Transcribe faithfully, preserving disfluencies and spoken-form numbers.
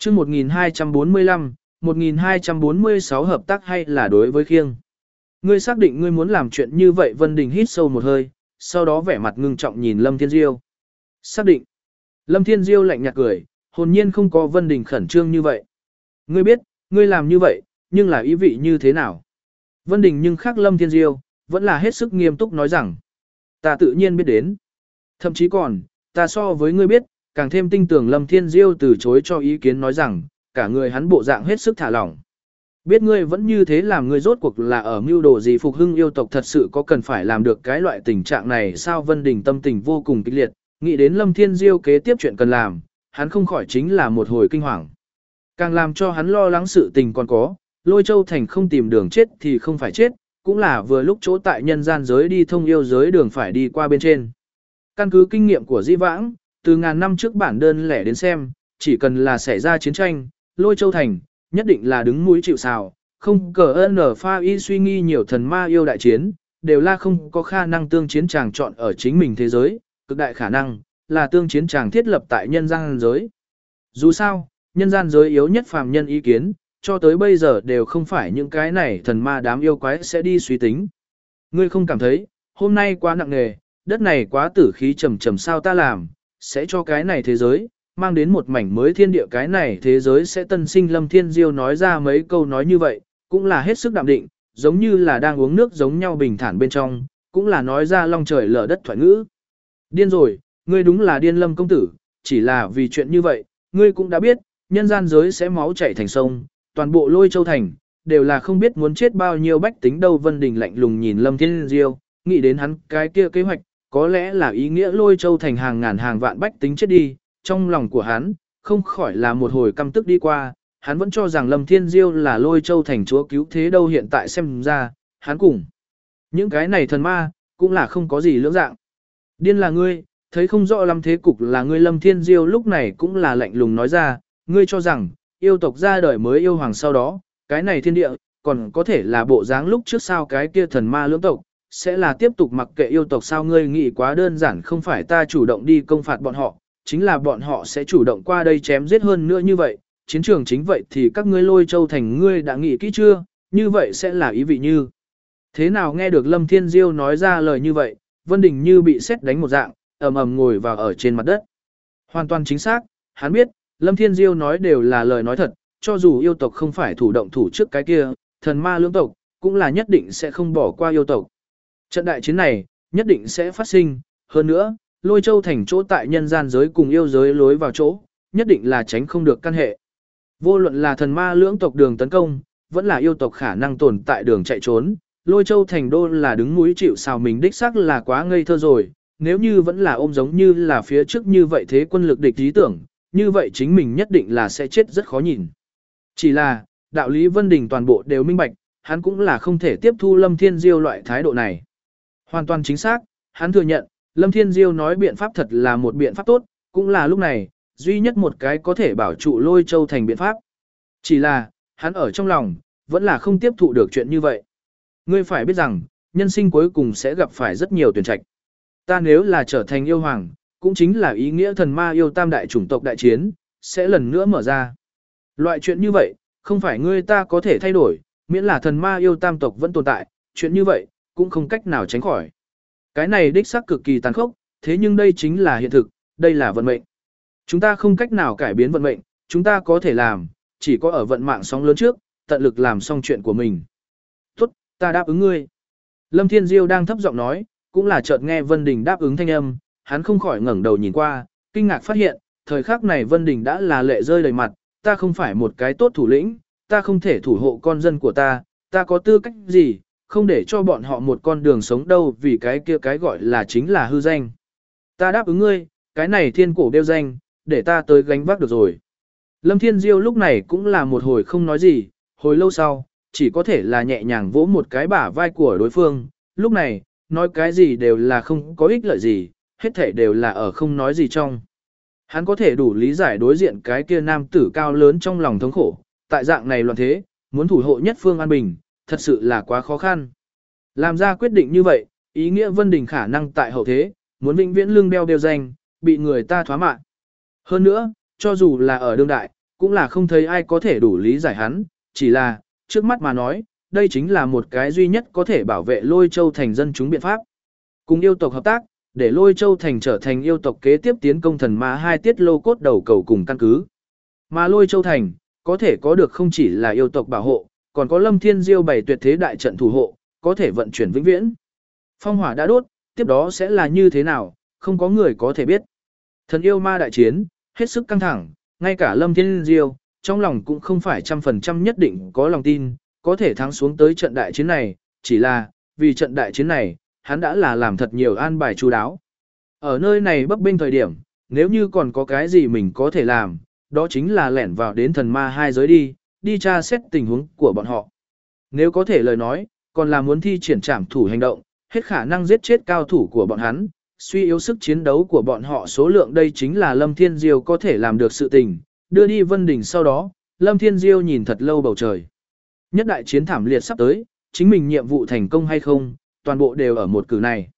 chương một nghìn hai trăm bốn mươi lăm, một nghìn hai trăm bốn mươi sáu hợp tác hay là đối với khiêng. Ngươi xác định ngươi muốn làm chuyện như vậy. Vân Đình hít sâu một hơi, sau đó vẻ mặt ngưng trọng nhìn Lâm Thiên Diêu. Xác định. Lâm Thiên Diêu lạnh nhạt cười, hồn nhiên không có Vân Đình khẩn trương như vậy. Ngươi biết, ngươi làm như vậy, nhưng là ý vị như thế nào? Vân Đình nhưng khác Lâm Thiên Diêu, vẫn là hết sức nghiêm túc nói rằng. Ta tự nhiên biết đến. Thậm chí còn, ta so với ngươi biết, càng thêm tin tưởng. Lâm Thiên Diêu từ chối cho ý kiến nói rằng, cả người hắn bộ dạng hết sức thả lỏng. Biết ngươi vẫn như thế làm, ngươi rốt cuộc là ở mưu đồ gì? Phục hưng yêu tộc thật sự có cần phải làm được cái loại tình trạng này sao? Vân Đình tâm tình vô cùng kịch liệt, nghĩ đến Lâm Thiên Diêu kế tiếp chuyện cần làm, hắn không khỏi chính là một hồi kinh hoàng. Càng làm cho hắn lo lắng sự tình còn có, Lôi Châu Thành không tìm đường chết thì không phải chết, cũng là vừa lúc chỗ tại nhân gian giới đi thông yêu giới đường phải đi qua bên trên. Căn cứ kinh nghiệm của Di Vãng, từ ngàn năm trước bản đơn lẻ đến xem, chỉ cần là xảy ra chiến tranh, Lôi Châu Thành nhất định là đứng mũi chịu sào, không cờ ơn ở pha y suy nghi nhiều thần ma yêu đại chiến, đều là không có khả năng tương chiến chàng chọn ở chính mình thế giới, cực đại khả năng là tương chiến chàng thiết lập tại nhân gian giới. Dù sao, nhân gian giới yếu nhất phàm nhân ý kiến, cho tới bây giờ đều không phải những cái này thần ma đám yêu quái sẽ đi suy tính. Ngươi không cảm thấy, hôm nay quá nặng nề, đất này quá tử khí trầm trầm sao? Ta làm, sẽ cho cái này thế giới, mang đến một mảnh mới thiên địa, cái này thế giới sẽ tân sinh. Lâm Thiên Diêu nói ra mấy câu nói như vậy, cũng là hết sức đạm định, giống như là đang uống nước giống nhau bình thản bên trong, cũng là nói ra long trời lở đất thoại ngữ. Điên rồi, ngươi đúng là điên Lâm công tử, chỉ là vì chuyện như vậy, ngươi cũng đã biết, nhân gian giới sẽ máu chảy thành sông, toàn bộ Lôi Châu Thành, đều là không biết muốn chết bao nhiêu bách tính đâu. Vân Đình lạnh lùng nhìn Lâm Thiên Diêu, nghĩ đến hắn cái kia kế hoạch, có lẽ là ý nghĩa Lôi Châu Thành hàng ngàn hàng vạn bách tính chết đi, trong lòng của hắn, không khỏi là một hồi căm tức đi qua, hắn vẫn cho rằng Lâm Thiên Diêu là Lôi Châu Thành chúa cứu thế đâu, hiện tại xem ra, hắn cùng những cái này thần ma, cũng là không có gì lưỡng dạng. Điên là ngươi, thấy không rõ lắm thế cục là ngươi. Lâm Thiên Diêu lúc này cũng là lạnh lùng nói ra, ngươi cho rằng, yêu tộc ra đời mới yêu hoàng sau đó, cái này thiên địa, còn có thể là bộ dáng lúc trước sao? Cái kia thần ma lưỡng tộc, sẽ là tiếp tục mặc kệ yêu tộc sao? Ngươi nghĩ quá đơn giản, không phải ta chủ động đi công phạt bọn họ, chính là bọn họ sẽ chủ động qua đây chém giết. Hơn nữa như vậy, chiến trường chính vậy thì các ngươi Lôi Châu Thành ngươi đã nghĩ kỹ chưa? Như vậy sẽ là ý vị như thế nào? Nghe được Lâm Thiên Diêu nói ra lời như vậy, Vân Đình như bị sét đánh một dạng, ầm ầm ngồi vào ở trên mặt đất. Hoàn toàn chính xác, hắn biết, Lâm Thiên Diêu nói đều là lời nói thật, cho dù yêu tộc không phải thủ động thủ trước cái kia, thần ma lưỡng tộc, cũng là nhất định sẽ không bỏ qua yêu tộc. Trận đại chiến này, nhất định sẽ phát sinh, hơn nữa, Lôi Châu Thành chỗ tại nhân gian giới cùng yêu giới lối vào chỗ, nhất định là tránh không được căn hệ. Vô luận là thần ma lưỡng tộc đường tấn công, vẫn là yêu tộc khả năng tồn tại đường chạy trốn, Lôi Châu Thành đô là đứng núi chịu sào. Mình đích xác là quá ngây thơ rồi, nếu như vẫn là ôm giống như là phía trước như vậy thế quân lực địch lý tưởng, như vậy chính mình nhất định là sẽ chết rất khó nhìn. Chỉ là, đạo lý Vân Đình toàn bộ đều minh bạch, hắn cũng là không thể tiếp thu Lâm Thiên Diêu loại thái độ này. Hoàn toàn chính xác, hắn thừa nhận, Lâm Thiên Diêu nói biện pháp thật là một biện pháp tốt, cũng là lúc này, duy nhất một cái có thể bảo trụ Lôi Châu Thành biện pháp. Chỉ là, hắn ở trong lòng, vẫn là không tiếp thụ được chuyện như vậy. Ngươi phải biết rằng, nhân sinh cuối cùng sẽ gặp phải rất nhiều tuyển trạch. Ta nếu là trở thành yêu hoàng, cũng chính là ý nghĩa thần ma yêu tam đại chủng tộc đại chiến, sẽ lần nữa mở ra. Loại chuyện như vậy, không phải ngươi ta có thể thay đổi, miễn là thần ma yêu tam tộc vẫn tồn tại, chuyện như vậy, cũng không cách nào tránh khỏi. Cái này đích xác cực kỳ tàn khốc, thế nhưng đây chính là hiện thực, đây là vận mệnh. Chúng ta không cách nào cải biến vận mệnh, chúng ta có thể làm, chỉ có ở vận mạng sóng lớn trước, tận lực làm xong chuyện của mình. Tốt, ta đáp ứng ngươi. Lâm Thiên Diêu đang thấp giọng nói, cũng là chợt nghe Vân Đình đáp ứng thanh âm, hắn không khỏi ngẩng đầu nhìn qua, kinh ngạc phát hiện, thời khắc này Vân Đình đã là lệ rơi đầy mặt, ta không phải một cái tốt thủ lĩnh, ta không thể thủ hộ con dân của ta, ta có tư cách gì, không để cho bọn họ một con đường sống đâu, vì cái kia cái gọi là chính là hư danh. Ta đáp ứng ngươi, cái này thiên cổ đeo danh, để ta tới gánh vác được rồi. Lâm Thiên Diêu lúc này cũng là một hồi không nói gì, hồi lâu sau, chỉ có thể là nhẹ nhàng vỗ một cái bả vai của đối phương, lúc này, nói cái gì đều là không có ích lợi gì, hết thể đều là ở không nói gì trong. Hắn có thể đủ lý giải đối diện cái kia nam tử cao lớn trong lòng thống khổ, tại dạng này loạn thế, muốn thủ hộ nhất phương an bình, thật sự là quá khó khăn. Làm ra quyết định như vậy, ý nghĩa Vân Đình khả năng tại hậu thế, muốn vĩnh viễn lưng đeo đeo danh, bị người ta thoá mạ. Hơn nữa, cho dù là ở đương đại, cũng là không thấy ai có thể đủ lý giải hắn, chỉ là, trước mắt mà nói, đây chính là một cái duy nhất có thể bảo vệ Lôi Châu Thành dân chúng biện pháp. Cùng yêu tộc hợp tác, để Lôi Châu Thành trở thành yêu tộc kế tiếp tiến công thần ma hai tiết lô cốt đầu cầu cùng căn cứ. Mà Lôi Châu Thành, có thể có được không chỉ là yêu tộc bảo hộ, còn có Lâm Thiên Diêu bày tuyệt thế đại trận thủ hộ, có thể vận chuyển vĩnh viễn. Phong hỏa đã đốt, tiếp đó sẽ là như thế nào, không có người có thể biết. Thần yêu ma đại chiến, hết sức căng thẳng, ngay cả Lâm Thiên Diêu, trong lòng cũng không phải trăm phần trăm nhất định có lòng tin, có thể thắng xuống tới trận đại chiến này, chỉ là, vì trận đại chiến này, hắn đã là làm thật nhiều an bài chú đáo. Ở nơi này bấp bênh thời điểm, nếu như còn có cái gì mình có thể làm, đó chính là lẻn vào đến thần ma hai giới đi, đi tra xét tình huống của bọn họ. Nếu có thể lời nói, còn là muốn thi triển trảm thủ hành động, hết khả năng giết chết cao thủ của bọn hắn, suy yếu sức chiến đấu của bọn họ số lượng đây chính là Lâm Thiên Diêu có thể làm được sự tình, đưa đi Vân Đỉnh sau đó, Lâm Thiên Diêu nhìn thật lâu bầu trời. Nhất đại chiến thảm liệt sắp tới, chính mình nhiệm vụ thành công hay không, toàn bộ đều ở một cử này.